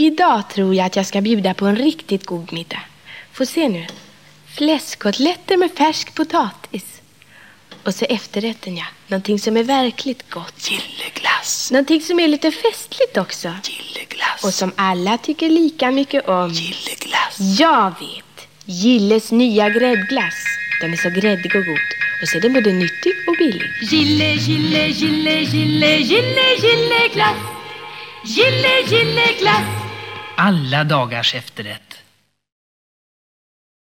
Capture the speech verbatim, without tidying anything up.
Idag tror jag att jag ska bjuda på en riktigt god middag. Få se nu. Fläskkotletter med färsk potatis. Och så efterrätten, ja. Någonting som är verkligt gott. Gilleglass. Någonting som är lite festligt också. Gilleglass. Och som alla tycker lika mycket om. Gilleglass. Jag vet. Gilles nya gräddglass. Den är så gräddig och god. Och så är den både nyttig och billig. Gille, gille, gille, gille, gille, gilleglass. Gille, gilleglass. Alla dagars efterrätt.